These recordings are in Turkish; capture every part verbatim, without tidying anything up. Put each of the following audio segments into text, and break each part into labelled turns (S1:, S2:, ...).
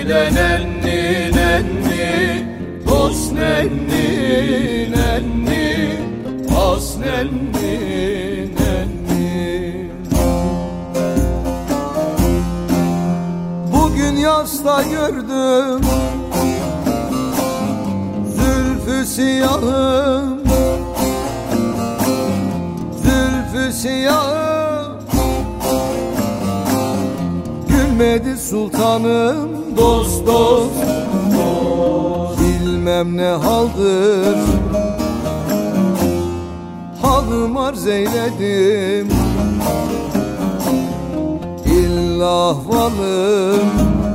S1: de nenni nenni, dost nenni nenni, has nenni nenni.
S2: Bugün yasta gördüm zülfü siyahım, zülfü siyahım. Gülmedi sultanım dost dost, bilmem ne haldır. Halım arz eyledim illa ahvalım,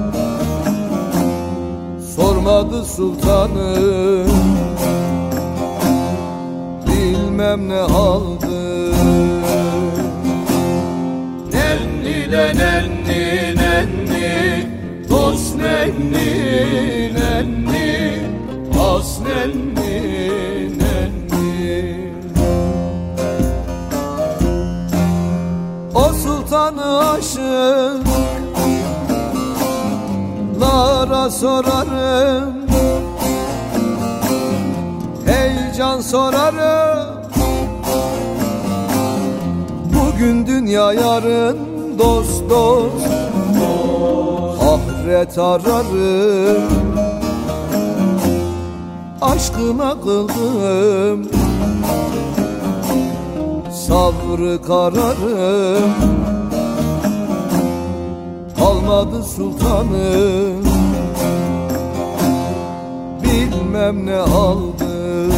S2: sormadı sultanım bilmem ne haldır.
S1: Nenni de nenni nenni, dost nenni nenni, has nenni nenni.
S2: O sultanı aşıklara sorarım, heyecan sorarım. Bugün dünya yarın dost dost, ahiret ararım. Aşkına kıldım sabrı kararım, kalmadı sultanım bilmem ne aldı.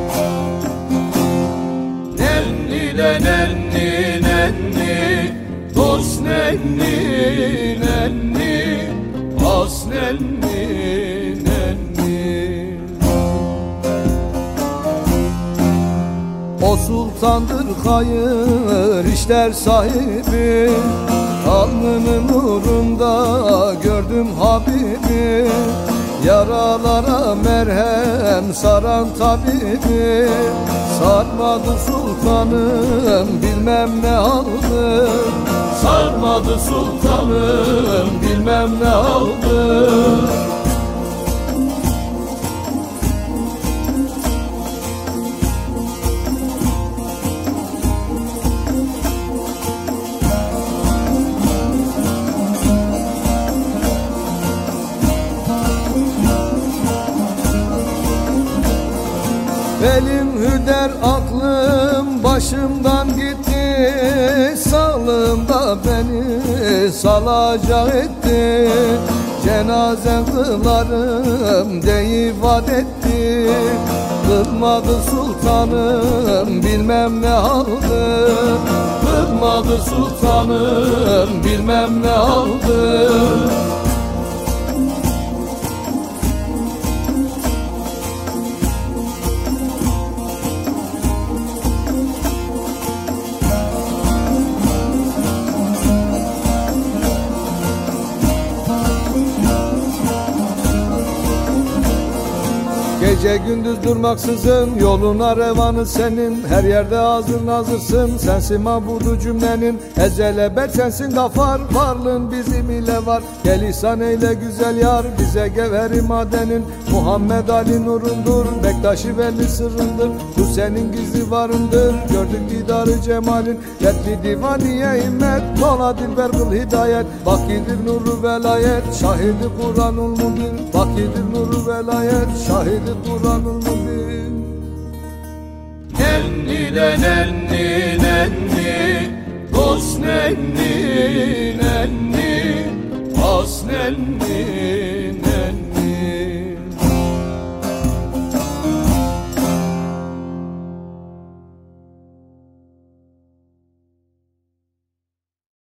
S1: Nenni de nenni nenni, dost nenni nenni, has nenni nenni.
S2: O sultandır hayır işler sahibi, alnının nurunda gördüm Habibi. Yaralara merhem saran tabibi, sarmadı sultanım bilmem ne aldı.
S1: Sarmadı sultanım bilmem ne aldı.
S2: Belim hüder aklım başımdan gitti, sağlığımda beni salacak etti. Cenazen kılarım deyip vaat etti, kılmadı sultanım bilmem ne aldı.
S1: Kılmadı sultanım bilmem ne aldı.
S2: Gece gündüz durmaksızın yoluna revanı senin, her yerde hazır nazırsın, sensin mabudu cümlenin. Ezel ebed sensin gafar, varlığın bizim ile var. Gel ihsan eyle güzel yar, bize gevheri madenin. Muhammed Ali nurundur, Bektaşi veli sırrındır. Bu senin gizli varındır, gördük didarı cemalin. Yetli divaniye himmet, mola dilber kıl hidayet. Bakidir nuru velayet, şahidi Kur'an'ul mubin. Bakidir nuru velayet, şahidi Kur'an'ul mubin.
S1: Nenni de nenni nenni, dost nenni nenni, has nenni